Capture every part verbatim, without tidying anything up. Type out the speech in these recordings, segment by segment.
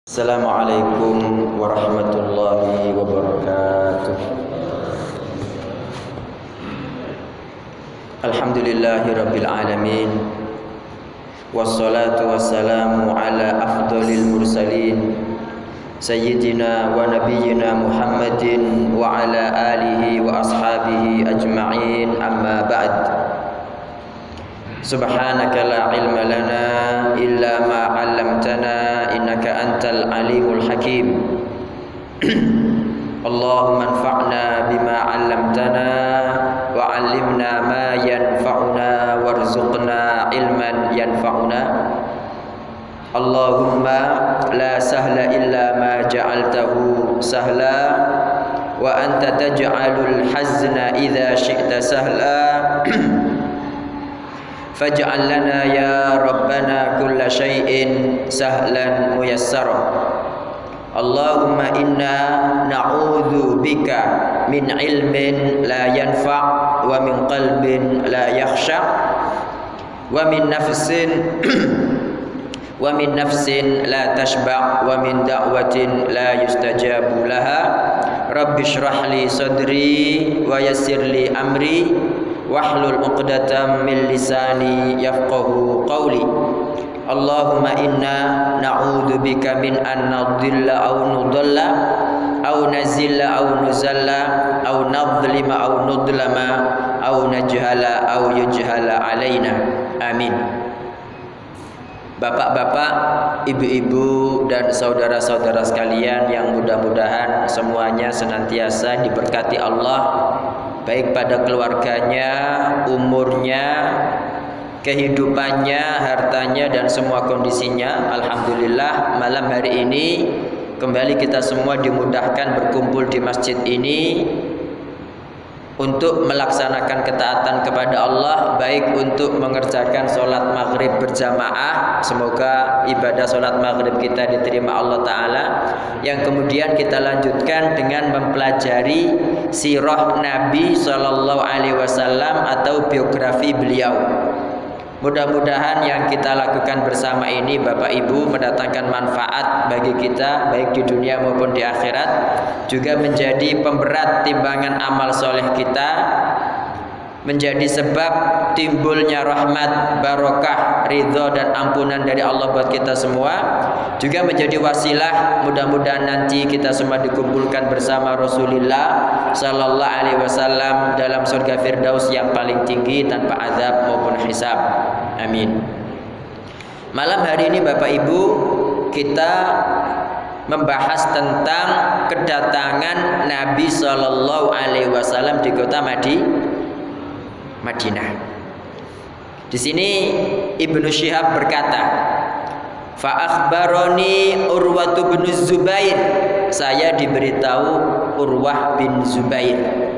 Assalamualaikum warahmatullahi wabarakatuh. Alhamdulillahirabbil alamin. Wassalatu wassalamu ala afdhalil mursalin sayyidina wa nabiyyina Muhammadin wa ala alihi wa ashabihi ajma'in, amma ba'd. Subhanaka la ilma lana illa ma 'allamtana innaka antal alimul hakim. Allahumma anfa'na bima 'allamtana wa 'allimna ma yanfa'una warzuqna ilman yanfa'una. Allahumma la sahla illa ma ja'altahu sahla wa anta taj'alul hazna idza syi'ta sahla. Faj'al lana ya Rabbana kulla syai'in sahlan muyassara. Allahumma inna na'udzu bika min ilmin la yanfa' wa min qalbin la yakhsha' wa min nafsin wa min nafsin la tashba' wa min da'watin la yustajabu laha. Rabbi shrah li sadri wa yassir li amri wahlul 'uqdatam min lisani yafqahu qawli. Allahumma inna na'udzu bika min an nadhilla aw nudalla aw nazilla aw nuzalla aw nadhlima aw nudlama aw najhala aw yujhala alaina. Amin. Bapak-bapak, ibu-ibu dan saudara-saudara sekalian yang mudah-mudahan semuanya senantiasa diberkati Allah, baik pada keluarganya, umurnya, kehidupannya, hartanya, dan semua kondisinya. Alhamdulillah, malam hari ini kembali kita semua dimudahkan berkumpul di masjid ini untuk melaksanakan ketaatan kepada Allah, baik untuk mengerjakan sholat maghrib berjamaah, semoga ibadah sholat maghrib kita diterima Allah Ta'ala, yang kemudian kita lanjutkan dengan mempelajari sirah Nabi Sallallahu Alaihi Wasallam atau biografi beliau. Mudah-mudahan yang kita lakukan bersama ini Bapak Ibu mendatangkan manfaat bagi kita baik di dunia maupun di akhirat, juga menjadi pemberat timbangan amal soleh kita, menjadi sebab timbulnya rahmat, barokah, ridho dan ampunan dari Allah buat kita semua, juga menjadi wasilah mudah-mudahan nanti kita semua dikumpulkan bersama Rasulullah Sallallahu Alaihi Wasallam dalam surga Firdaus yang paling tinggi tanpa azab maupun hisab. Amin. Malam hari ini Bapak Ibu kita membahas tentang kedatangan Nabi Sallallahu Alaihi Wasallam di kota Madi Madinah. Di sini Ibnu Syihab berkata, fa akhbaroni Urwatu bin Zubair, saya diberitahu Urwah bin Zubair.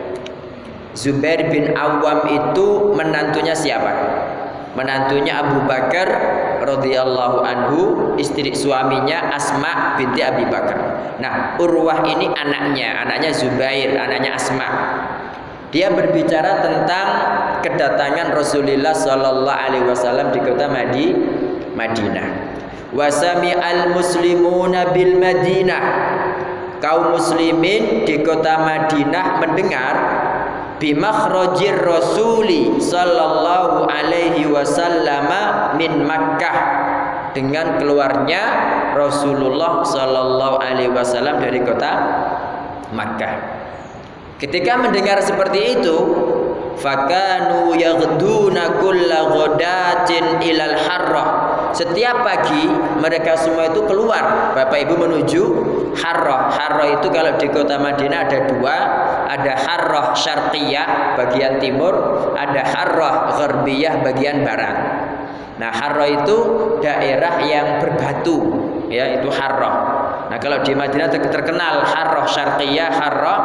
Zubair bin Awam itu menantunya siapa? Menantunya Abu Bakar radhiyallahu anhu, istri suaminya Asma binti Abi Bakar. Nah, Urwah ini anaknya, anaknya Zubair, anaknya Asma. Dia berbicara tentang kedatangan Rasulullah Sallallahu Alaihi Wasallam di kota Madi, Madinah. Wasami al muslimuna bil Madinah. Kaum muslimin di kota Madinah mendengar bimakhrajir Rasuli Sallallahu Alaihi Wasallam min Makkah, dengan keluarnya Rasulullah Sallallahu Alaihi Wasallam dari kota Makkah. Ketika mendengar seperti itu, fakanu yaghduna kulla ghadatin ilal harrah. Setiap pagi mereka semua itu keluar, Bapak Ibu, menuju harrah. Harrah itu kalau di kota Madinah ada dua, ada harrah syarqiyah bagian timur, ada harrah gharbiyah bagian barat. Nah, harrah itu daerah yang berbatu, ya, itu harrah. Nah, kalau di Madinah terkenal harrah syarqiyah, harrah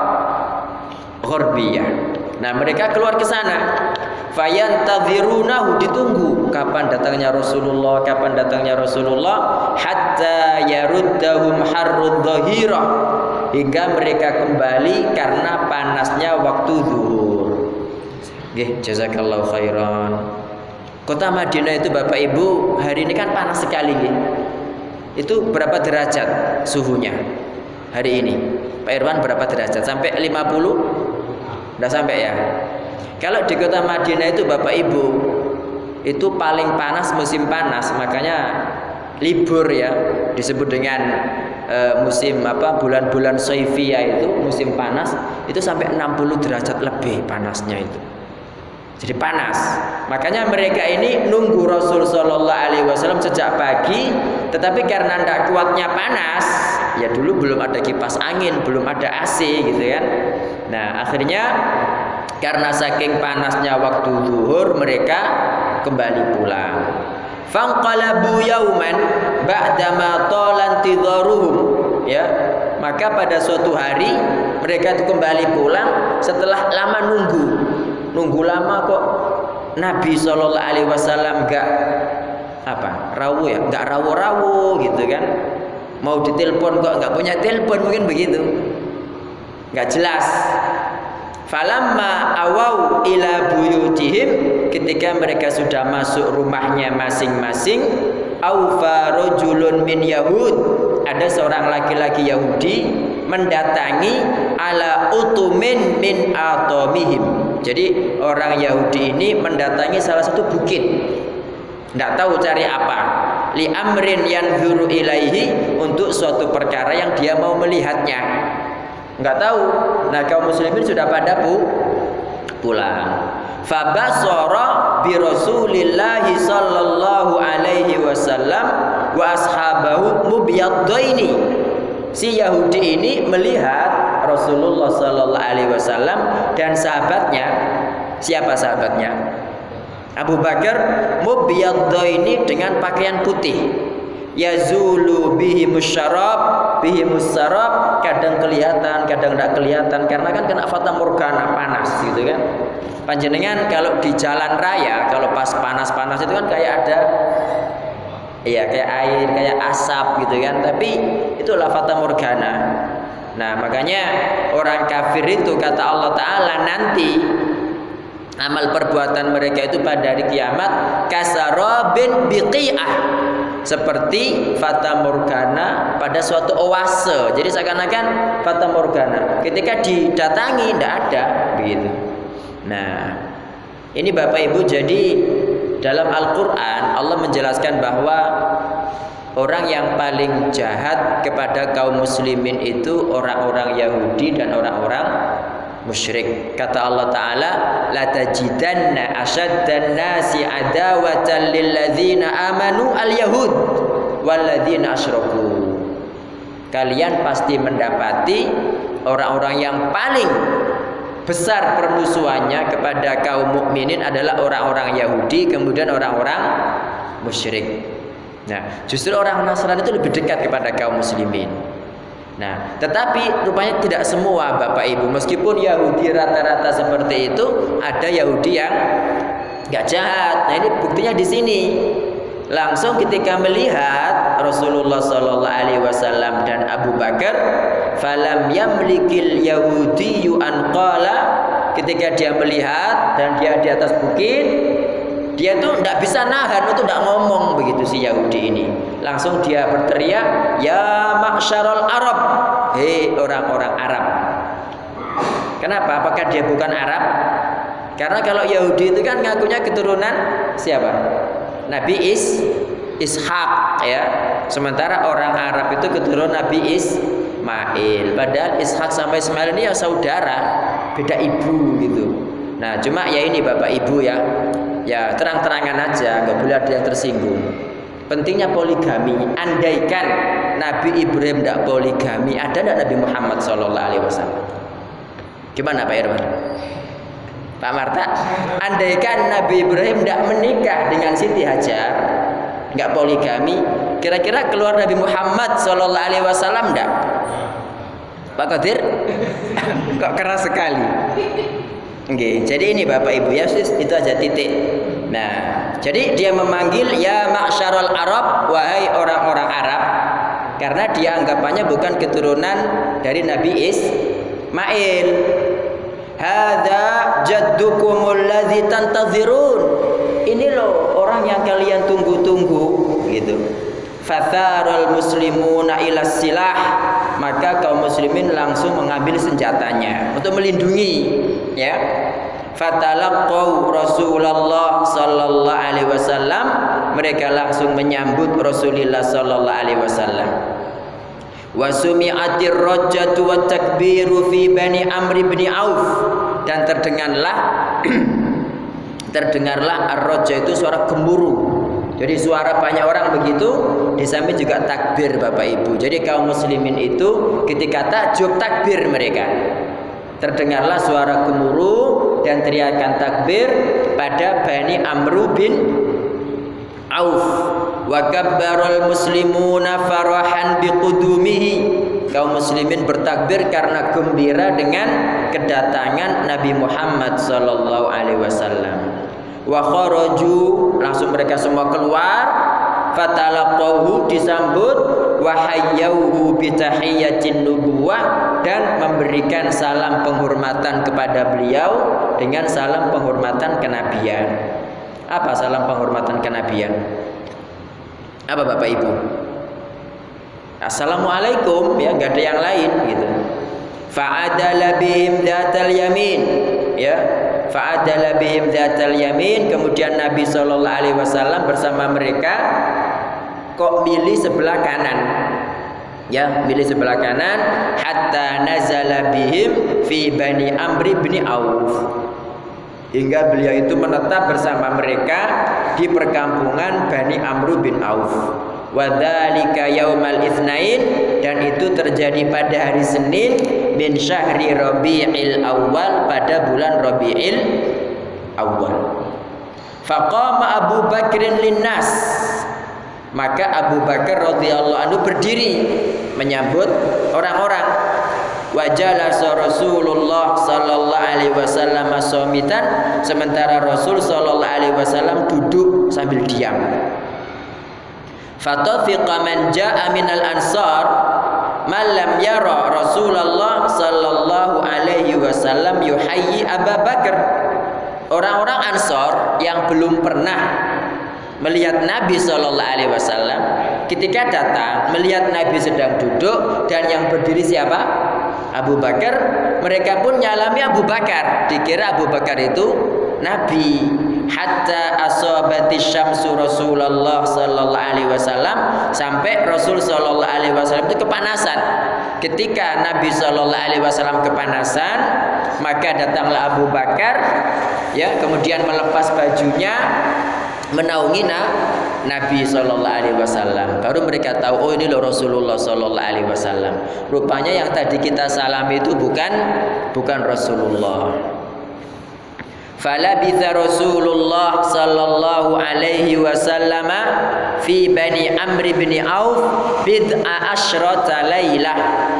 gharbiyah. Nah, mereka keluar ke sana. Fayantadhirunahu, ditunggu kapan datangnya Rasulullah, kapan datangnya Rasulullah, hatta yaruddahum harrud dhahirah, hingga mereka kembali karena panasnya waktu zuhur. Nggih, jazakallahu khairan. Kota Madinah itu Bapak Ibu hari ini kan panas sekali nggih. itu berapa derajat suhunya hari ini? Pak Irwan berapa derajat? Sampai lima puluh? Enggak sampai ya. Kalau di kota Madinah itu Bapak Ibu, itu paling panas musim panas, makanya libur ya, disebut dengan e, musim apa bulan-bulan Soifia itu musim panas, itu sampai enam puluh derajat lebih panasnya itu. Jadi panas. Makanya mereka ini nunggu Rasul Shallallahu Alaihi Wasallam sejak pagi, tetapi karena tidak kuatnya panas, ya dulu belum ada kipas angin, belum ada A C gitu kan. Nah akhirnya karena saking panasnya waktu zuhur, mereka kembali pulang. Fanqalabu yauman ba'dama talan tidharuhum, ya. Maka pada suatu hari mereka itu kembali pulang setelah lama nunggu. Nunggu lama kok Nabi Shallallahu Alaihi Wasallam enggak apa? Rawu ya, enggak rawo-rawo gitu kan. Mau ditelepon kok enggak punya telepon, mungkin begitu. Enggak jelas. Falamma awau ila buyutihim, ketika mereka sudah masuk rumahnya masing-masing, aufa rajulun min yahud, ada seorang laki-laki Yahudi mendatangi ala utumin min atomihim. Jadi orang Yahudi ini mendatangi salah satu bukit, tidak tahu cari apa, li amrin yanzuru ilaihi, untuk suatu perkara yang dia mau melihatnya, nggak tahu. Nah kaum muslimin sudah pada pu pulang. Fabasara bi Rasulillahi sallallahu alaihi wasallam wa ashabahu mubyaddaini. Si Yahudi ini melihat Rasulullah sallallahu alaihi wasallam dan sahabatnya. Siapa sahabatnya? Abu Bakar, mubyaddaini, dengan pakaian putih. Yazulu bihimus syarab bihimus sarab, kadang kelihatan kadang tidak kelihatan karena kan kena fata morgana, panas gitu kan. Panjenengan kalau di jalan raya kalau pas panas-panas itu kan kayak ada iya kayak air, kayak asap gitu kan, tapi itulah fata morgana. Nah makanya orang kafir itu kata Allah Ta'ala nanti amal perbuatan mereka itu pada hari kiamat kasarabin biqi'ah, seperti fata morgana pada suatu oase. Jadi seakan-akan fata morgana ketika didatangi tidak ada begitu. Nah ini Bapak Ibu, jadi dalam Al-Quran Allah menjelaskan bahwa orang yang paling jahat kepada kaum muslimin itu orang-orang Yahudi dan orang-orang musyrik. Kata Allah Ta'ala, la tajidanna asyaddan nasi adawatan lilladzina amanu al-yahud walladzina asyraku. Kalian pasti mendapati orang-orang yang paling besar permusuhannya kepada kaum mukminin adalah orang-orang Yahudi, kemudian orang-orang musyrik. Nah, justru orang Nasrani itu lebih dekat kepada kaum muslimin. Nah, tetapi rupanya tidak semua Bapak Ibu. Meskipun Yahudi rata-rata seperti itu, ada Yahudi yang nggak jahat. Nah, ini buktinya di sini. Langsung ketika melihat Rasulullah Sallallahu Alaihi Wasallam dan Abu Bakar, falam yamlikil Yahudiyyu an qala, ketika dia melihat dan dia di atas bukit, dia tuh tidak bisa nahan untuk tidak ngomong begitu si Yahudi ini. Langsung dia berteriak, ya ma'syarul Arab, hei orang-orang Arab. Kenapa? Apakah dia bukan Arab? Karena kalau Yahudi itu kan ngakunya keturunan siapa? Nabi Is Ishak ya. Sementara orang Arab itu keturunan Nabi Ismail. Padahal Ishak sampai Ismail ini ya saudara, beda ibu gitu. Nah, cuma ya ini Bapak Ibu ya. Ya terang-terangan aja, nggak boleh ada yang tersinggung. Pentingnya poligami. Andaikan Nabi Ibrahim tidak poligami, ada tidak Nabi Muhammad Shallallahu Alaihi Wasallam? Gimana Pak Irwan? Pak Marta, andaikan Nabi Ibrahim tidak menikah dengan Siti Hajar, nggak poligami, kira-kira keluar Nabi Muhammad Shallallahu Alaihi Wasallam enggak? Pak Qadir? Kok keras sekali. Oke, jadi ini Bapak Ibu ya, itu aja titik. Nah, jadi dia memanggil ya ma'syarul Arab, wahai orang-orang Arab, karena dia anggapannya bukan keturunan dari Nabi Ismail. Hadza jaddukumul ladzi tantazirun. Ini loh orang yang kalian tunggu-tunggu gitu. fatharul muslimuna ila silah, maka kaum muslimin langsung mengambil senjatanya untuk melindungi, ya. Fatalaqau Rasulullah sallallahu alaihi wasallam, mereka langsung menyambut Rasulullah sallallahu alaihi wasallam. Wa sumi'atir rajatu wat takbiru fi Bani Amr bin Auf, dan terdengarlah terdengarlah ar-rajah itu suara gemuruh. Jadi suara banyak orang begitu, di samping juga takbir Bapak Ibu. Jadi kaum muslimin itu ketika takjub takbir mereka. Terdengarlah suara gemuruh dan teriakan takbir pada Bani Amr bin Auf. Wa kabbarul muslimuna farahan biqudumihi. Kaum muslimin bertakbir karena gembira dengan kedatangan Nabi Muhammad sallallahu alaihi wasallam. Wa kharaju, langsung mereka semua keluar. Fatalaqahu, disambut. Wa hayyauhu bi tahiyyatin nubuwah, dan memberikan salam penghormatan kepada beliau dengan salam penghormatan kenabian. Apa salam penghormatan kenabian? Apa Bapak Ibu? Assalamualaikum, ya, enggak ada yang lain gitu. Fa'adala bihim dzatal yamin, ya. Fa'adala bihim dzatal yamin, kemudian Nabi sallallahu alaihi wasallam bersama mereka kok milih sebelah kanan, ya, milih sebelah kanan. Hatta nazala bihim fi Bani Amr bin Auf, hingga beliau itu menetap bersama mereka di perkampungan Bani Amr bin Auf. Wa dzalika yaumal itsnain, dan itu terjadi pada hari Senin min syahri Rabiul Awal, pada bulan Rabiul Awal. Faqama Abu Bakrin linnas, maka Abu Bakar radhiyallahu anhu berdiri menyambut orang-orang. Wa jalasa Rasulullah sallallahu alaihi wasallam shamitan, sementara Rasul sallallahu alaihi wasallam duduk sambil diam. Fatafiqa man jaa minal ansar man lam yara Rasulullah sallallahu alaihi wasallam yuhayyi Abu Bakar. Orang-orang Ansor yang belum pernah melihat Nabi sallallahu alaihi wasallam, ketika datang melihat Nabi sedang duduk dan yang berdiri siapa? Abu Bakar. Mereka pun nyalami Abu Bakar, dikira Abu Bakar itu Nabi. Hatta asabati syamsu Rasulullah sallallahu alaihi wasallam, sampai Rasul sallallahu alaihi wasallam itu kepanasan. Ketika Nabi sallallahu alaihi wasallam kepanasan, maka datanglah Abu Bakar, ya, kemudian melepas bajunya, menaungi Nabi sallallahu alaihi wasallam. Baru mereka tahu, oh ini loh Rasulullah sallallahu alaihi wasallam. Rupanya yang tadi kita salami itu bukan bukan Rasulullah. Falabitha Rasulullah sallallahu alaihi wasallam fi Bani Amr bin Auf bid'a asyrata lailah.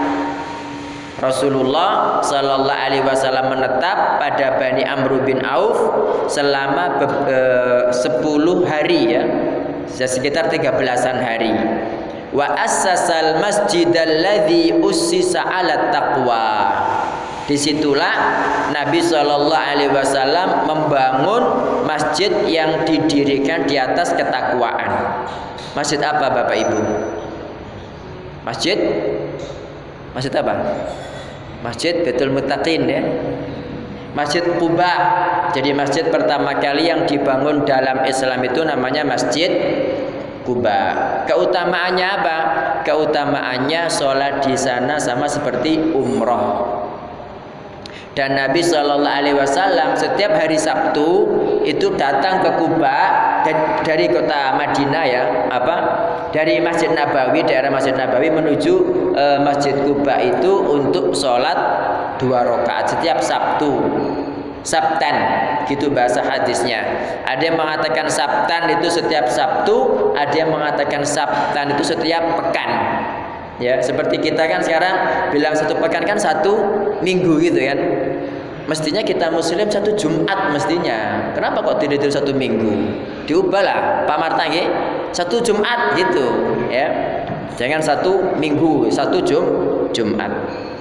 Rasulullah sallallahu alaihi wasallam menetap pada Bani Amr bin Auf selama sepuluh hari, ya, sekitar tiga belasan hari. Wa assasal masjidal ladzi ussisa 'ala taqwa. Disitulah Nabi sallallahu alaihi wasallam membangun masjid yang didirikan di atas ketakwaan. Masjid apa Bapak Ibu? Masjid Masjid apa? Masjid Baitul Muttaqin, ya. Masjid Quba. Jadi masjid pertama kali yang dibangun dalam Islam itu namanya Masjid Quba. Keutamaannya apa? Keutamaannya sholat di sana sama seperti umroh. Dan Nabi Shallallahu Alaihi Wasallam setiap hari Sabtu itu datang ke Quba dari kota Madinah, ya, apa dari Masjid Nabawi, daerah Masjid Nabawi menuju e, Masjid Quba itu untuk sholat dua rakaat setiap Sabtu. Sabtan, gitu bahasa hadisnya. Ada yang mengatakan Sabtan itu setiap Sabtu, ada yang mengatakan Sabtan itu setiap pekan. Ya, seperti kita kan sekarang bilang satu pekan kan satu minggu gitu kan. Mestinya kita muslim satu Jumat mestinya. Kenapa kok tidak itu satu minggu? Diubahlah Pak Martangi satu Jumat gitu, ya. Jangan satu minggu, satu Jum Jumat.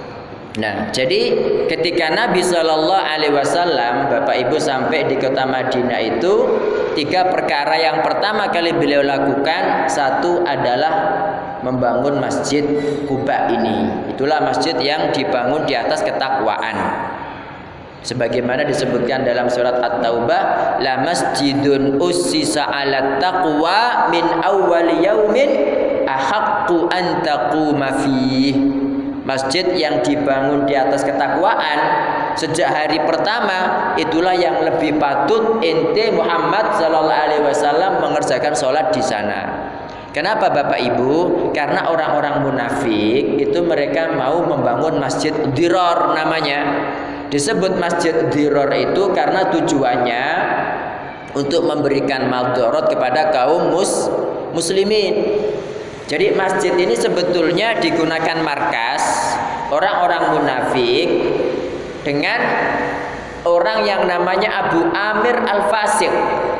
Nah, jadi ketika Nabi Shallallahu Alaihi Wasallam, Bapak Ibu, sampai di kota Madinah itu, tiga perkara yang pertama kali beliau lakukan, satu adalah membangun Masjid Quba ini. Itulah masjid yang dibangun di atas ketakwaan. Sebagaimana disebutkan dalam surat At-Taubah, la masjidun ussisa 'alat taqwa min awwali yaumin ahaqqu an taquma fihi. Masjid yang dibangun di atas ketakwaan sejak hari pertama, itulah yang lebih patut ente Muhammad Sallallahu Alaihi Wasallam mengerjakan sholat di sana. Kenapa Bapak Ibu? Karena orang-orang munafik itu mereka mau membangun masjid diror namanya. Disebut masjid diror itu karena tujuannya untuk memberikan maldorot kepada kaum mus muslimin. Jadi masjid ini sebetulnya digunakan markas orang-orang munafik dengan orang yang namanya Abu Amir Al-Fasiq.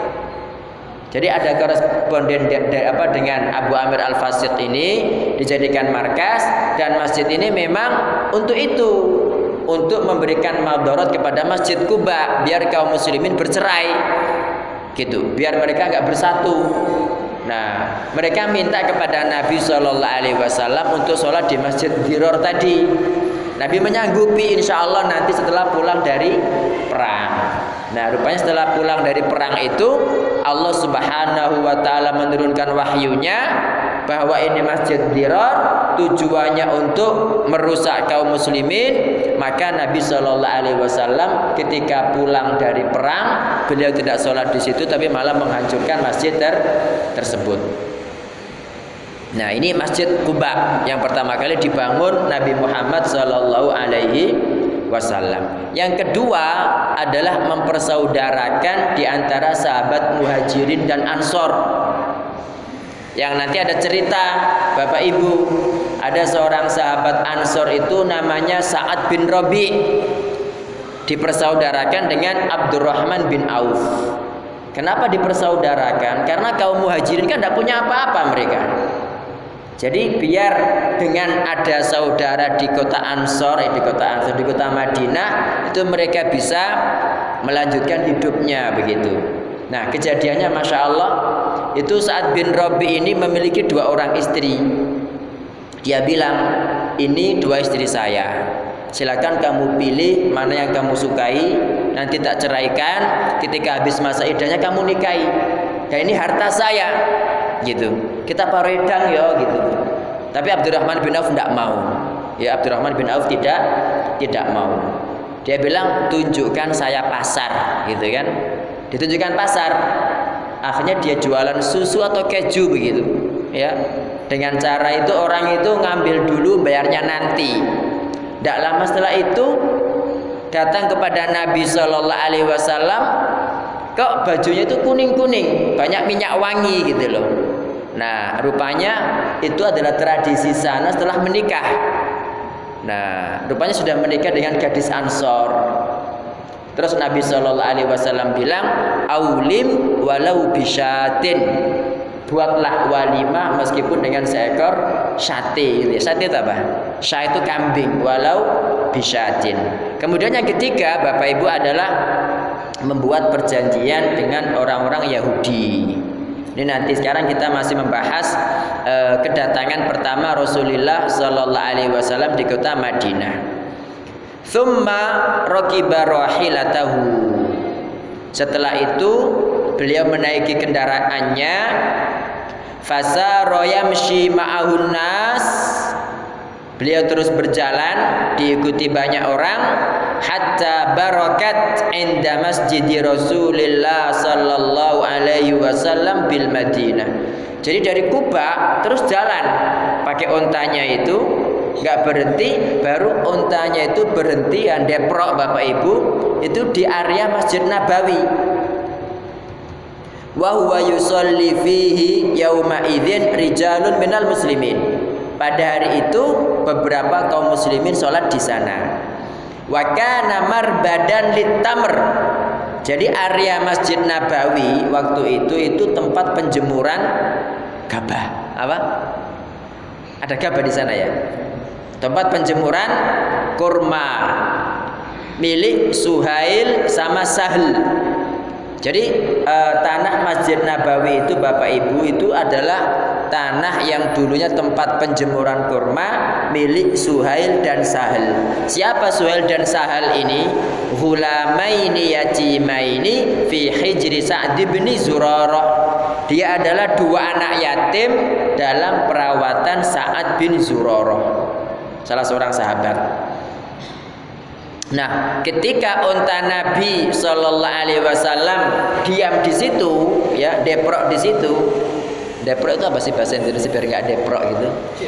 Jadi ada koresponden apa dengan Abu Amir Al-Fasiq ini dijadikan markas, dan masjid ini memang untuk itu, untuk memberikan maldorot kepada Masjid Quba biar kaum muslimin bercerai gitu, biar mereka nggak bersatu. Nah, mereka minta kepada Nabi Shallallahu Alaihi Wasallam untuk sholat di Masjid Diror tadi. Nabi menyanggupi, insya Allah nanti setelah pulang dari perang. Nah, rupanya setelah pulang dari perang itu, Allah Subhanahu Wa Taala menurunkan wahyunya bahwa ini Masjid Diror tujuannya untuk merusak kaum muslimin. Maka Nabi Shallallahu Alaihi Wasallam ketika pulang dari perang, beliau tidak sholat di situ, tapi malah menghancurkan masjid ter tersebut. Nah, ini Masjid Quba yang pertama kali dibangun Nabi Muhammad Shallallahu Alaihi Wasallam. Yang kedua adalah mempersaudarakan di antara sahabat Muhajirin dan Ansor. Yang nanti ada cerita, Bapak Ibu, ada seorang sahabat Ansor itu namanya Sa'ad bin Rabi, dipersaudarakan dengan Abdurrahman bin Auf. Kenapa dipersaudarakan? Karena kaum Muhajirin kan tidak punya apa-apa mereka. Jadi biar dengan ada saudara di kota Ansor, eh, di kota Ansor, di kota Madinah, itu mereka bisa melanjutkan hidupnya begitu. Nah, kejadiannya Masya Allah, itu Sa'ad bin Rabi ini memiliki dua orang istri. Dia bilang, ini dua istri saya, silakan kamu pilih mana yang kamu sukai, nanti tak ceraikan, ketika habis masa iddahnya kamu nikahi. Dan ini harta saya, gitu. Kita paredang ya, gitu. Tapi Abdurrahman bin Auf tidak mau. Ya, Abdurrahman bin Auf tidak tidak mau. Dia bilang, tunjukkan saya pasar, gitu kan? Ditunjukkan pasar. Akhirnya dia jualan susu atau keju begitu, ya. Dengan cara itu orang itu ngambil dulu, bayarnya nanti. Tidak lama setelah itu datang kepada Nabi Shallallahu Alaihi Wasallam, kok bajunya itu kuning-kuning, banyak minyak wangi gitu loh. Nah, rupanya itu adalah tradisi sana setelah menikah. Nah, rupanya sudah menikah dengan gadis Ansor. Terus Nabi Shallallahu Alaihi Wasallam bilang, aulim walau bisyatin, buatlah walimah meskipun dengan seekor sate. Gitu. Sate itu apa? Syah itu kambing, walau bisyatin. Kemudian yang ketiga, Bapak Ibu, adalah membuat perjanjian dengan orang-orang Yahudi. Ini nanti sekarang kita masih membahas uh, kedatangan pertama Rasulullah Shallallahu Alaihi Wasallam di kota Madinah. Thumma raqiba rahilatahu. Setelah itu beliau menaiki kendaraannya. Fasara yamshi ma'ahun nas. Beliau terus berjalan diikuti banyak orang hatta barakat inda masjidi Rasulillah sallallahu alaihi wasallam bil Madinah. Jadi dari Kuba terus jalan pakai ontanya itu, nggak berhenti, baru ontanya itu berhenti yang deprok Bapak Ibu itu di area Masjid Nabawi. Wa huwa yusolli fihi yauma idzin rijalun minal muslimin. Pada hari itu beberapa kaum muslimin sholat di sana. Wa kana marbadan litamr. Jadi area Masjid Nabawi waktu itu itu tempat penjemuran gabah. Apa? Ada gabah di sana ya? tempat penjemuran kurma milik Suhail sama Sahal. Jadi eh, tanah Masjid Nabawi itu Bapak Ibu itu adalah tanah yang dulunya tempat penjemuran kurma milik Suhail dan Sahal. Siapa Suhail dan Sahal ini? Ghulamaini yatimaini fi hijri Sa'd bin Zurarah. Dia adalah dua anak yatim dalam perawatan Sa'ad bin Zurarah, salah seorang sahabat. Nah, ketika unta Nabi Shallallahu Alaihi Wasallam diam di situ, ya, deprok di situ. Deprok itu apa sih bahasa Indonesia biar nggak deprok gitu?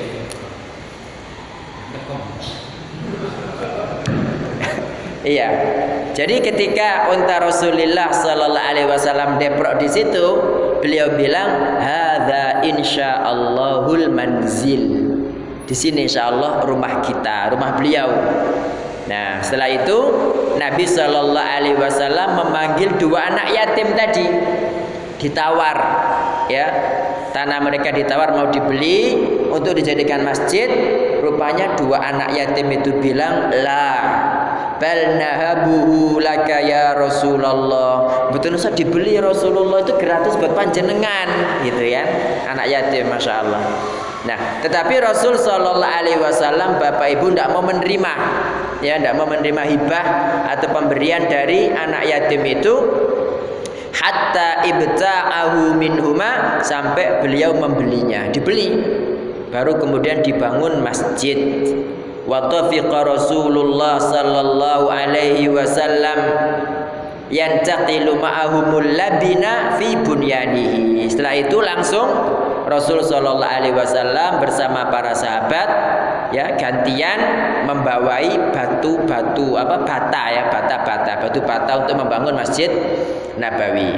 Iya. Jadi ketika unta Rasulullah Shallallahu Alaihi Wasallam deprok di situ, beliau bilang, "Hadza insya'allahul manzil." Di sini insyaallah rumah kita, rumah beliau. Nah, setelah itu Nabi Shallallahu Alaihi Wasallam memanggil dua anak yatim tadi, ditawar, ya, tanah mereka ditawar mau dibeli untuk dijadikan masjid. Rupanya dua anak yatim itu bilang, la, bal nahabuhu laka ya Rasulullah. Betul usah dibeli Rasulullah, itu gratis buat panjenengan, gitu ya, anak yatim, masya Allah. Nah, tetapi Rasul Shallallahu Alaihi Wasallam Bapak Ibu tidak mau menerima, ya, tidak mau menerima hibah atau pemberian dari anak yatim itu, hatta ibta'ahu minhuma, sampai beliau membelinya, dibeli, baru kemudian dibangun masjid. Wa tafiqa Rasulullah Sallallahu Alaihi Wasallam yantaqilu ma'ahumul labina fi bunyanihi. Setelah itu langsung Rasul Shallallahu Alaihi Wasallam bersama para sahabat, ya, gantian membawai batu-batu apa bata, ya, bata-bata, batu bata untuk membangun Masjid Nabawi.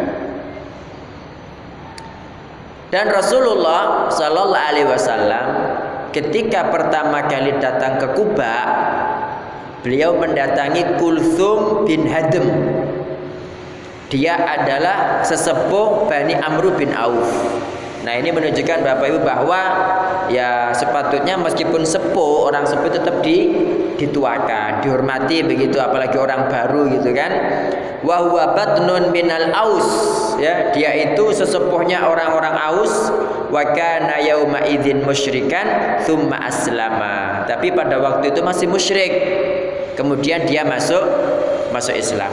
Dan Rasulullah Shallallahu Alaihi Wasallam ketika pertama kali datang ke Kuba, beliau mendatangi Kulthum bin Hadm. Dia adalah sesepuh Bani Amr bin Auf. Nah, ini menunjukkan Bapak Ibu bahwa ya sepatutnya meskipun sepuh, orang sepuh tetap di, dituakan, dihormati begitu, apalagi orang baru gitu kan. Wa huwa batnun minal Aus, ya, dia itu sesepuhnya orang-orang Aus. Wa kana yauma idzin musyrikan tsumma aslama. Tapi pada waktu itu masih musyrik. Kemudian dia masuk masuk Islam.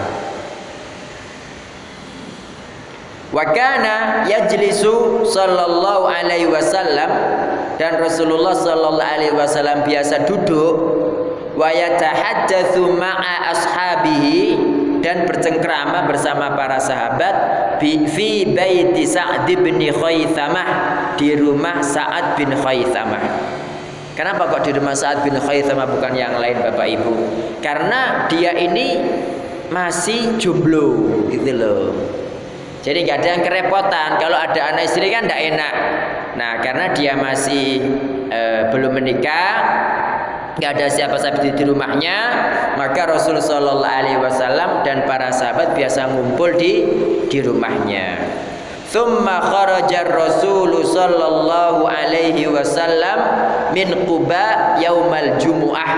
Wa kana yajlisu sallallahu alaihi wasallam, dan Rasulullah sallallahu alaihi wasallam biasa duduk, wa yatahaddatsu ma'a ashabihi, dan bercengkrama bersama para sahabat, fi baiti Sa'd bin Khaythamah, di rumah Sa'ad bin Khaythamah. Kenapa kok di rumah Sa'ad bin Khaythamah bukan yang lain Bapak Ibu? Karena dia ini masih jomblo gitu loh. Jadi nggak ada yang kerepotan. Kalau ada anak istri kan tidak enak. Nah, karena dia masih e, belum menikah, nggak ada siapa-siapa di rumahnya, maka Rasulullah Shallallahu Alaihi Wasallam dan para sahabat biasa ngumpul di di rumahnya. Tsumma kharaja Rasul Shallallahu Alaihi Wasallam min Quba yaumal Jumu'ah.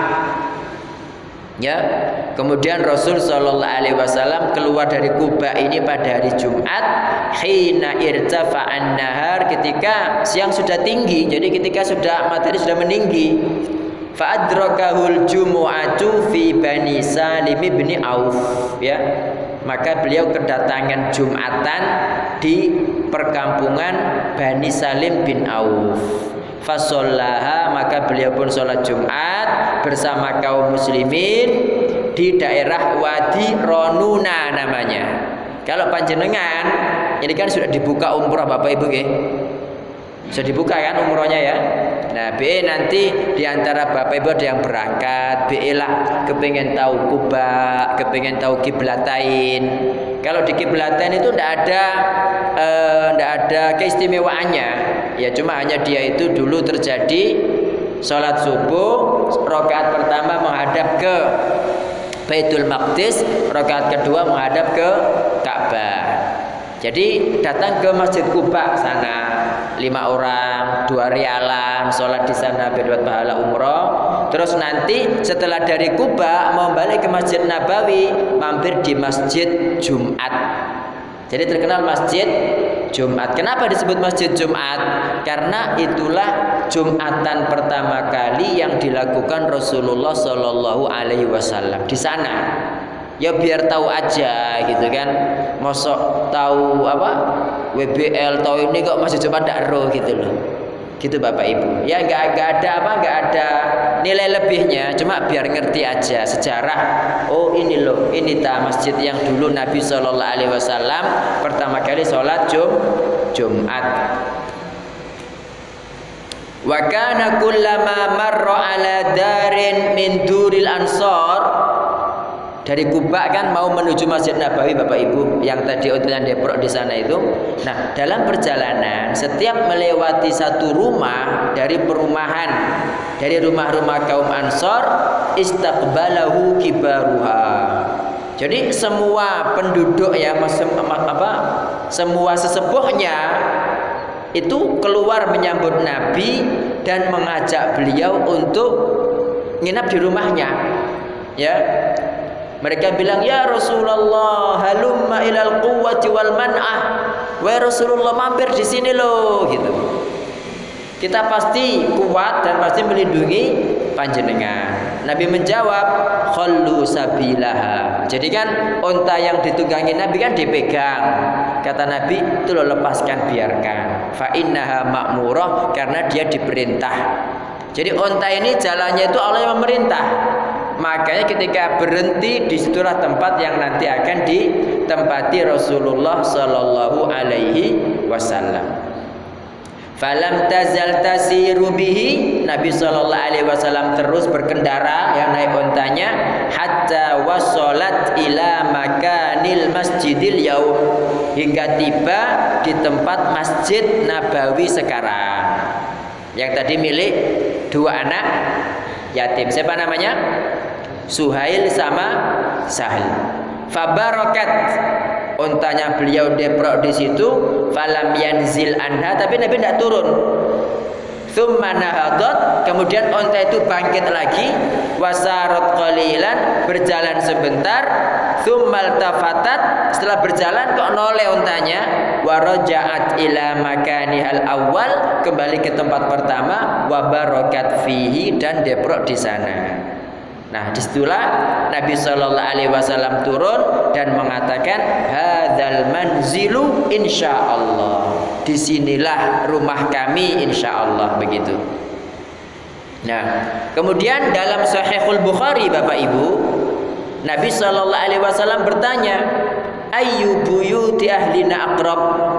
Ya, kemudian Rasul Shallallahu Alaihi Wasallam keluar dari Kuba ini pada hari Jumat, hina irtafa'an nahar, ketika siang sudah tinggi, jadi ketika sudah matahari sudah meninggi. Fa'adrakahul jumu'atu fi Bani Salim bin Auf, ya, maka beliau kedatangan Jumatan di perkampungan Bani Salim bin Auf. Fasollaha, maka beliau pun sholat Jumat bersama kaum muslimin di daerah Wadi Ronuna namanya. Kalau panjenengan ini kan sudah dibuka umroh Bapak Ibu, ya, sudah dibuka kan umrohnya, ya. Nah, B nanti diantara Bapak Ibu ada yang berangkat, B lah kepengen tahu Kuba, kepengen tahu kiblatain. Kalau di kiblatain itu tidak ada tidak eh, ada keistimewaannya, ya, cuma hanya dia itu dulu terjadi sholat subuh, rakaat pertama menghadap ke Baitul Maqdis, rakaat kedua menghadap ke Ka'bah. Jadi datang ke Masjid Quba sana, lima orang, dua rialan, sholat di sana berdapat pahala umroh. Terus nanti setelah dari Quba mau balik ke Masjid Nabawi, mampir di Masjid Jumat. Jadi terkenal Masjid Jumat. Kenapa disebut Masjid Jumat? Karena itulah Jumatan pertama kali yang dilakukan Rasulullah Shallallahu Alaihi Wasallam di sana. Ya biar tahu aja gitu kan. Mosok tahu apa W B L tahu ini kok Masjid Jumat ndak ero gitu loh. Gitu Bapak Ibu. Ya nggak nggak ada apa nggak ada nilai lebihnya, cuma biar ngerti aja sejarah. Oh ini loh, ini ta masjid yang dulu Nabi Shallallahu Alaihi Wasallam pertama kali sholat Jum Jumat. Wa kana kullama marra ala darin min duril ansor. Dari Kuba kan mau menuju Masjid Nabawi Bapak Ibu yang tadi Utilan Depok di sana itu. Nah dalam perjalanan setiap melewati satu rumah dari perumahan dari rumah-rumah kaum Ansor, istaqbalahu kibaruha. Jadi semua penduduk ya apa semua sesepuhnya itu keluar menyambut Nabi dan mengajak beliau untuk nginap di rumahnya. Ya. Mereka bilang, ya Rasulullah, halumma ilal quwwati wal man'ah. Wahai Rasulullah, mampir di sini loh, gitu. Kita pasti kuat dan pasti melindungi panjenengan. Nabi menjawab, khallu sabilaha. Jadi kan unta yang ditunggangi Nabi kan dipegang. Kata Nabi, itu lo lepaskan, biarkan. Fa innaha ma'murah, karena dia diperintah. Jadi unta ini jalannya itu Allah yang memerintah. Makanya ketika berhenti, disitulah tempat yang nanti akan ditempati Rasulullah Sallallahu Alaihi Wasallam. Falam tazal tasiru bihi, Nabi Sallallahu Alaihi Wasallam terus berkendara yang naik ontanya hatta wasolat ila makanil masjidil yaum, hingga tiba di tempat Masjid Nabawi sekarang. Yang tadi milik dua anak yatim. Siapa namanya? Suhail sama Sahil. Fabarakat, untanya beliau deprok di situ. Falam yanzil anha, tapi Nabi tidak turun. Tsumma nahadat, kemudian unta itu bangkit lagi. Wasarat qalilan, berjalan sebentar. Tsumma altafatat, setelah berjalan kok noleh untanya. Warajaat ila makanihal awal, kembali ke tempat pertama. Wabarakat fihi, dan deprok di sana. Nah, disitulah Nabi Shallallahu Alaihi Wasallam turun dan mengatakan, hadzal manzilu insyaallah. Disinilah rumah kami insyaallah, begitu. Nah, kemudian dalam Sahihul Bukhari Bapak Ibu, Nabi Shallallahu Alaihi Wasallam bertanya, ayyu buyuti ahlina aqrab.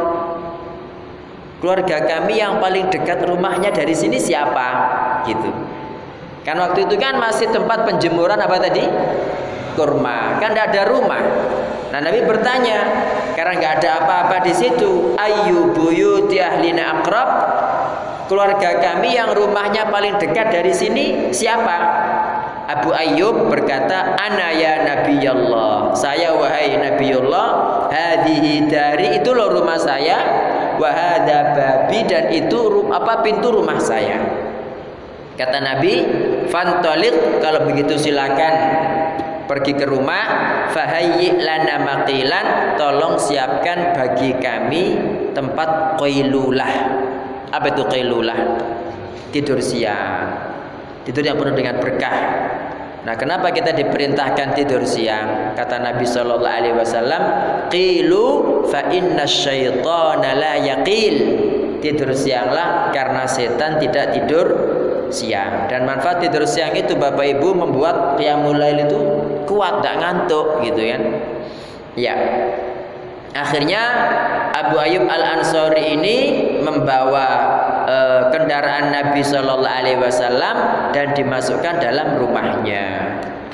Keluarga kami yang paling dekat rumahnya dari sini siapa? Gitu. Kan waktu itu kan masih tempat penjemuran apa tadi? Kurma. Kan tidak ada rumah. Nah Nabi bertanya, karena nggak ada apa-apa di situ, ayyu buyuti ahlina aqrab. Keluarga kami yang rumahnya paling dekat dari sini siapa? Abu Ayyub berkata, ana ya Nabiyallah. Saya wahai Nabiyullah, hadhihi dari, itu loh rumah saya, wa hadza babi, dan itu apa pintu rumah saya. Kata Nabi, fantoliq, kalau begitu silakan pergi ke rumah. Fahayyi lana maqilan, tolong siapkan bagi kami tempat qailulah. Apa itu qailulah? Tidur siang. Tidur yang penuh dengan berkah. Nah, kenapa kita diperintahkan tidur siang? Kata Nabi Shallallahu Alaihi Wasallam, qilu fa inna syaitana la yaqil. Tidur sianglah karena setan tidak tidur siang. Dan manfaat tidur siang itu Bapak Ibu membuat qiyamul lail itu kuat, tidak ngantuk gitu kan. Ya. Akhirnya Abu Ayyub Al-Ansari ini membawa e, kendaraan Nabi Shallallahu Alaihi Wasallam dan dimasukkan dalam rumahnya.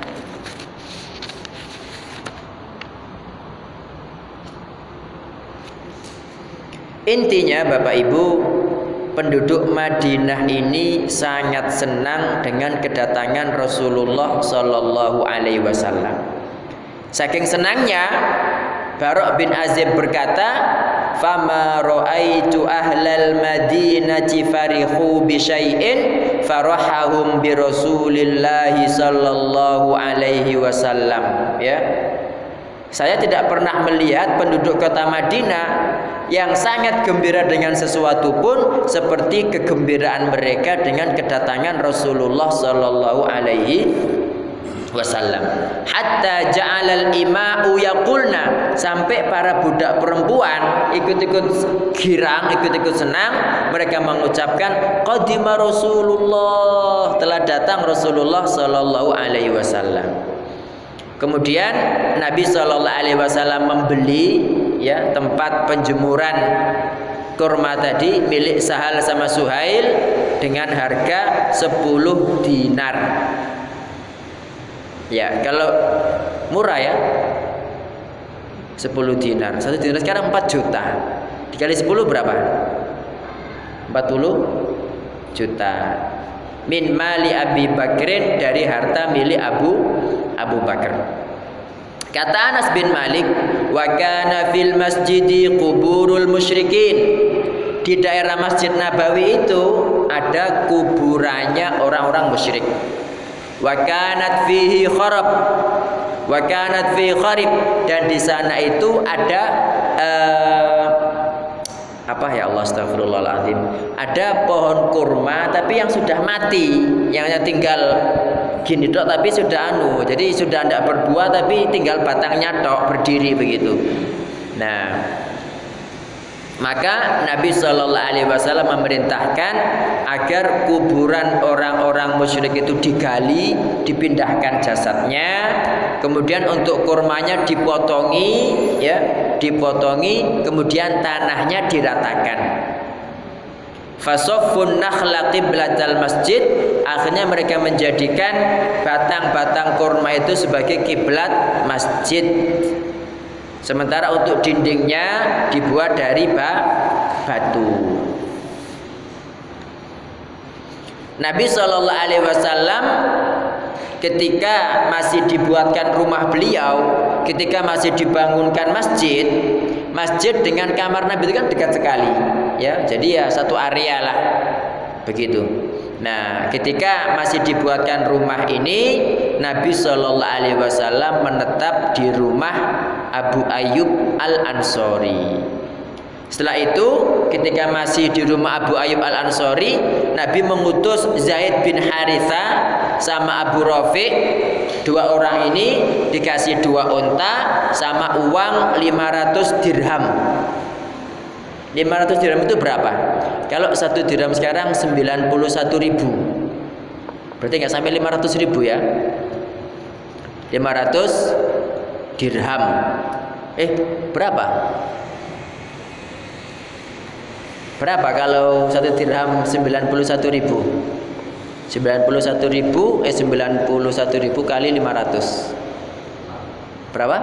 Intinya Bapak Ibu, penduduk Madinah ini sangat senang dengan kedatangan Rasulullah Shallallahu Alaihi Wasallam. Saking senangnya, Barok bin Azib berkata, fama ra'aitu ahlal madinati farihu bi syai'in farahahum bi Rasulillah sallallahu alaihi wasallam. Ya. Saya tidak pernah melihat penduduk kota Madinah yang sangat gembira dengan sesuatu pun seperti kegembiraan mereka dengan kedatangan Rasulullah sallallahu alaihi wasallam. Hatta ja'alal ima'u yaqulna, sampai para budak perempuan ikut-ikut girang, ikut-ikut senang, mereka mengucapkan qadima Rasulullah, telah datang Rasulullah sallallahu alaihi wasallam. Kemudian Nabi sallallahu alaihi wasallam membeli ya tempat penjemuran kurma tadi milik Sahal sama Suhail dengan harga sepuluh dinar. Ya, kalau murah ya sepuluh dinar. Satu dinar sekarang empat juta. Dikali sepuluh berapa? empat puluh juta. Min mali Abi Bakrin, dari harta milik Abu Abu Bakar. Kata Anas bin Malik, wa kana fil masjidi kuburul musyrikin. Di daerah Masjid Nabawi itu ada kuburannya orang-orang musyrik. Wa kanat fihi kharab. Wa kanat fihi kharib, dan di sana itu ada uh, apa ya Allah, astagfirullahaladzim, ada pohon kurma tapi yang sudah mati, yang hanya tinggal gini dok tapi sudah anu, jadi sudah tidak berbuah tapi tinggal batangnya tok berdiri begitu. Nah, maka Nabi Shallallahu Alaihi Wasallam memerintahkan agar kuburan orang-orang musyrik itu digali, dipindahkan jasadnya, kemudian untuk kurmanya dipotongi, ya, dipotongi, kemudian tanahnya diratakan. Fasoffun nakhla qiblatal masjid, akhirnya mereka menjadikan batang-batang kurma itu sebagai kiblat masjid. Sementara untuk dindingnya dibuat dari batu. Nabi Shallallahu Alaihi Wasallam ketika masih dibuatkan rumah beliau, ketika masih dibangunkan masjid, masjid dengan kamar Nabi itu kan dekat sekali, ya. Jadi ya satu area lah, begitu. Nah, ketika masih dibuatkan rumah ini, Nabi Shallallahu Alaihi Wasallam menetap di rumah Abu Ayyub Al-Ansori. Setelah itu, ketika masih di rumah Abu Ayyub Al-Ansori, Nabi mengutus Zaid bin Haritha sama Abu Rafi, dua orang ini dikasih dua unta sama uang lima ratus dirham. lima ratus dirham itu berapa? Kalau satu dirham sekarang sembilan puluh satu ribu. Berarti nggak sampai lima ratus ribu ya. lima ratus dirham. Eh, berapa? Berapa kalau satu dirham sembilan puluh satu ribu? sembilan puluh satu ribu, eh sembilan puluh satu ribu kali lima ratus. Berapa?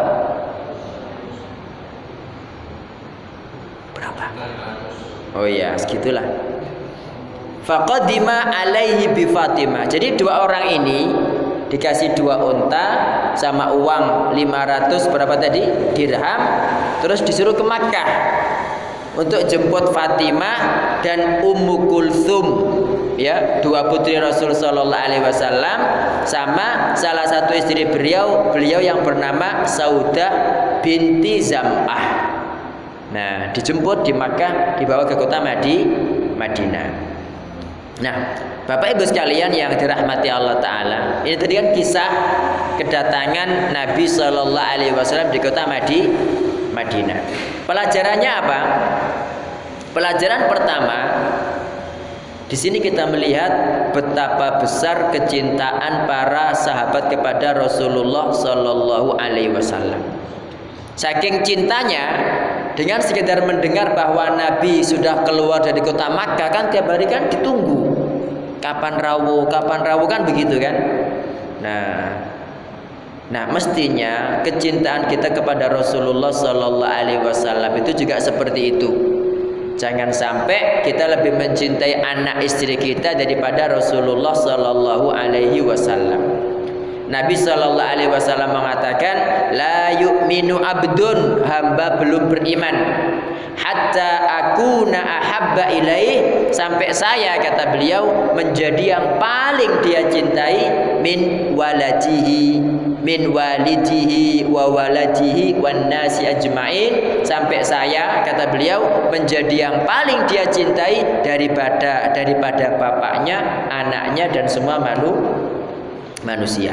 Berapa? Oh iya, segitulah. Faqadima alaihi bi Fatimah. Jadi dua orang ini dikasih dua unta sama uang lima ratus berapa tadi? Dirham, terus disuruh ke Makkah untuk jemput Fatimah dan Ummu Kulthum, ya, dua putri Rasul sallallahu alaihi wasallam, sama salah satu istri beliau, beliau yang bernama Saudah binti Zam'ah. Nah, dijemput di Makkah, dibawa ke kota Madi, Madinah. Nah, Bapak Ibu sekalian yang dirahmati Allah Ta'ala, ini tadi kan kisah kedatangan Nabi Sallallahu Alaihi Wasallam di kota Madi, Madinah. Pelajarannya apa? Pelajaran pertama, di sini kita melihat betapa besar kecintaan para sahabat kepada Rasulullah Sallallahu Alaihi Wasallam. Saking cintanya, dengan sekedar mendengar bahwa Nabi sudah keluar dari kota Makkah, kan tiap hari kan ditunggu kapan rawuh, kapan rawuh, kan begitu kan. Nah, nah mestinya kecintaan kita kepada Rasulullah Sallallahu Alaihi Wasallam itu juga seperti itu. Jangan sampai kita lebih mencintai anak istri kita daripada Rasulullah Sallallahu Alaihi Wasallam. Nabi Shallallahu Alaihi Wasallam mengatakan, la yu'minu abdun, hamba belum beriman, hatta akuna ahabba ilaih, sampai saya, kata beliau, menjadi yang paling dia cintai min waladihi, min walidihi wa waladihi wan nasi ajmain, sampai saya, kata beliau, menjadi yang paling dia cintai daripada daripada bapaknya, anaknya, dan semua manu, manusia.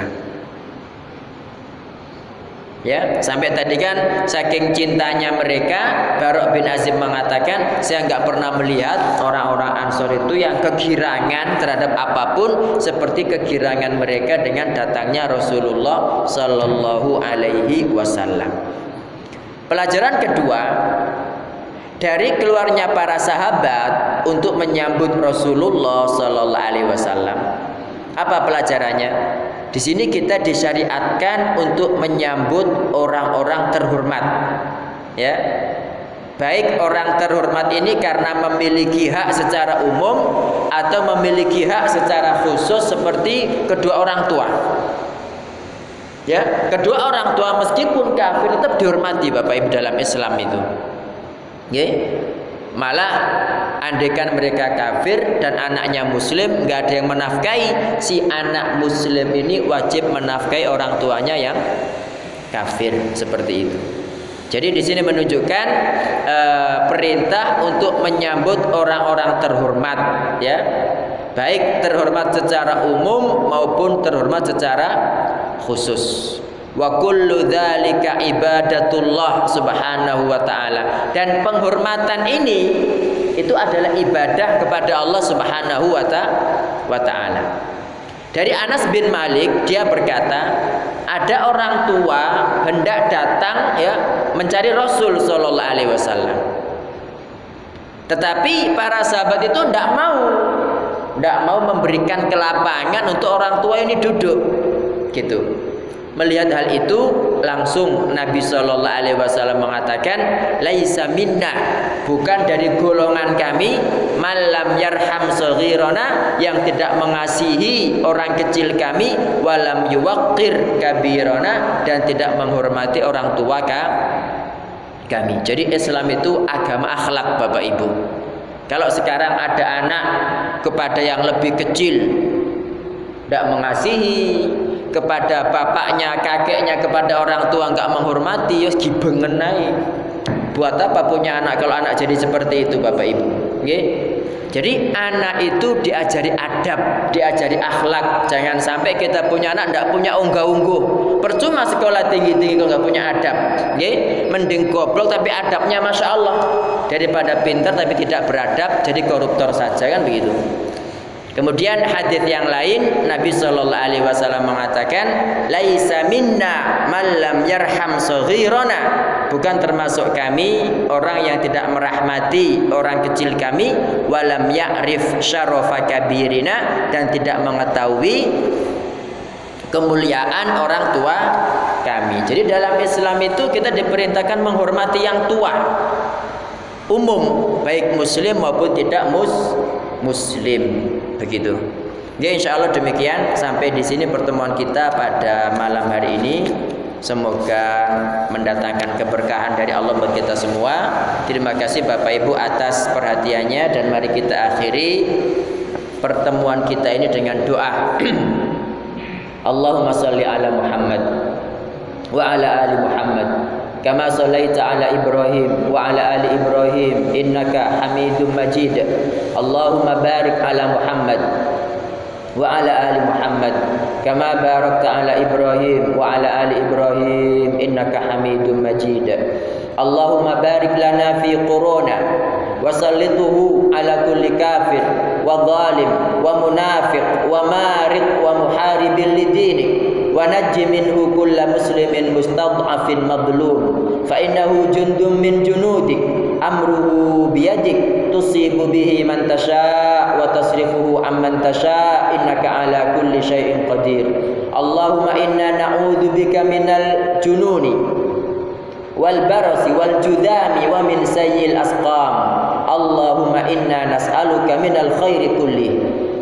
Ya, sampai tadi kan saking cintanya mereka, Barok bin Azib mengatakan, saya nggak pernah melihat orang-orang Ansor itu yang kegirangan terhadap apapun seperti kegirangan mereka dengan datangnya Rasulullah Sallallahu Alaihi Wasallam. Pelajaran kedua dari keluarnya para sahabat untuk menyambut Rasulullah Sallallahu Alaihi Wasallam. Apa pelajarannya? Di sini kita disyariatkan untuk menyambut orang-orang terhormat, ya. Baik orang terhormat ini karena memiliki hak secara umum atau memiliki hak secara khusus seperti kedua orang tua. Ya, kedua orang tua meskipun kafir tetap dihormati Bapak Ibu dalam Islam itu. Ya. Malah andaikan mereka kafir dan anaknya muslim, nggak ada yang menafkahi, si anak muslim ini wajib menafkahi orang tuanya yang kafir, seperti itu. Jadi di sini menunjukkan e, perintah untuk menyambut orang-orang terhormat, ya, baik terhormat secara umum maupun terhormat secara khusus. Wa kullu dzalika ibadatullah subhanahu wa ta'ala, dan penghormatan ini itu adalah ibadah kepada Allah subhanahu wa ta'ala. Dari Anas bin Malik, dia berkata, ada orang tua hendak datang, ya, mencari Rasul sallallahu alaihi wasallam, tetapi para sahabat itu tidak mau tidak mau memberikan kelapangan untuk orang tua ini duduk, gitu. Melihat hal itu, langsung Nabi Shallallahu Alaihi Wasallam mengatakan, laisa minna, bukan dari golongan kami, malam yarham saghirana, yang tidak mengasihi orang kecil kami, walam yuwaqqir kabirana, dan tidak menghormati orang tua kami. Jadi Islam itu agama akhlak Bapak Ibu. Kalau sekarang ada anak kepada yang lebih kecil tidak mengasihi, kepada bapaknya, kakeknya, kepada orang tua nggak menghormati, ya gibengen ae. Buat apa punya anak kalau anak jadi seperti itu Bapak Ibu? Nggih. Jadi anak itu diajari adab, diajari akhlak. Jangan sampai kita punya anak tidak punya unggah-ungguh. Percuma sekolah tinggi-tinggi kalau nggak punya adab. Nggih. Mending goblok tapi adabnya masya Allah, daripada pintar tapi tidak beradab jadi koruptor saja, kan begitu. Kemudian hadis yang lain, Nabi Shallallahu Alaihi Wasallam mengatakan, laisa minna man lam yarham saghirana, bukan termasuk kami orang yang tidak merahmati orang kecil kami, walam ya'rif syarafa kabirina, dan tidak mengetahui kemuliaan orang tua kami. Jadi dalam Islam itu kita diperintahkan menghormati yang tua, umum, baik muslim maupun tidak mus muslim. Begitu. Ya, insya Allah demikian sampai di sini pertemuan kita pada malam hari ini. Semoga mendatangkan keberkahan dari Allah bagi kita semua. Terima kasih Bapak Ibu atas perhatiannya, dan mari kita akhiri pertemuan kita ini dengan doa. Allahumma shalli ala Muhammad wa ala ali Muhammad kama shallaita ala Ibrahim wa ala ali Ibrahim innaka Hamidum Majid. Allahumma barik ala Muhammad wa ala ali Muhammad kama barakta ala Ibrahim wa ala ali Ibrahim innaka Hamidum Majid. Allahumma barik lana fi quruna wa sallituhu ala kulli kafir wa zalim wa munafiq wa marid wa muharibin lidinik, wa najji minhu kulla muslimin mustad'afin madlum, fa innahu jundum min junudik, amruhu biyadik, tusibu bihi man tasha' wa tasrifuhu amman tasha', innaka ala kulli syai'in qadir. Allahumma inna na'udzu bika minal jununi wal barasi wal judami wa min sayyi'il asqam. Allahumma inna nas'aluka minal khairi kulli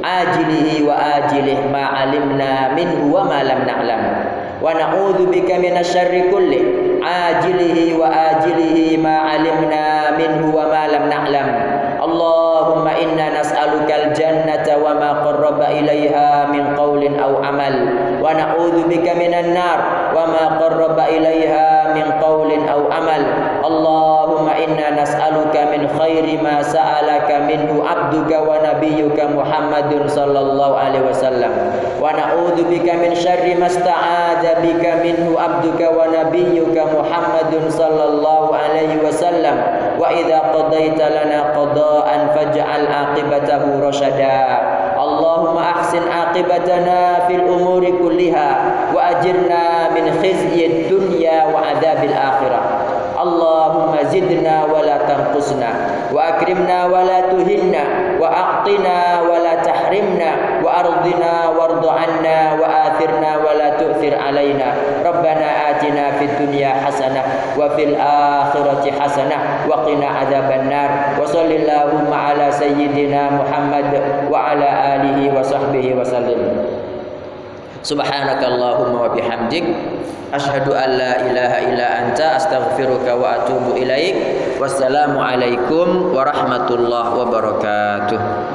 ajilihi wa ajilih ma alimna minhu wa ma lam na'lam wa na'udzu bika minasyarri kulli ajilihi wa ajilihi ma alimna minhu wa ma lam na'lam. Allahumma inna nas'alukal jannata wa ma qarraba ilaiha min qawlin aw amal wa na'udzu bika minan nar wa ma qarraba ilaiha min qawlin aw amal. Allahumma inna nas'aluka min khairi ma sa'alaka minhu abduka wa nabiyyuka Muhammadun sallallahu alaihi wasallam wa na'udzu bika min syarri ma sta'adza bika minhu abduka wa nabiyyuka Muhammadun sallallahu alaihi wasallam. Wa idza qadaita lana qada'an faj'al aqibatahu rasyada. Allahumma ahsin aqibatana fil umuri kulliha wa ajirna min khizyid dunya wa adzabil akhirah. Allahumma zidna wa la tanqusna wa akrimna wa la tuhinna wa a'tina wa la tahrimna wa ardina warda 'anna wa athirna wa la tu'thir 'alaina. Rabbana atina fid dunya hasanah wa fil akhirati hasanah wa qina adzaban nar. Wa sallallahu ala sayyidina Muhammad wa ala alihi wa sahbihi wa sallim. Subhanakallahumma wa bihamdik asyhadu an la ilaha illa anta astaghfiruka wa atubu ilaik. Wassalamu alaikum warahmatullahi wabarakatuh.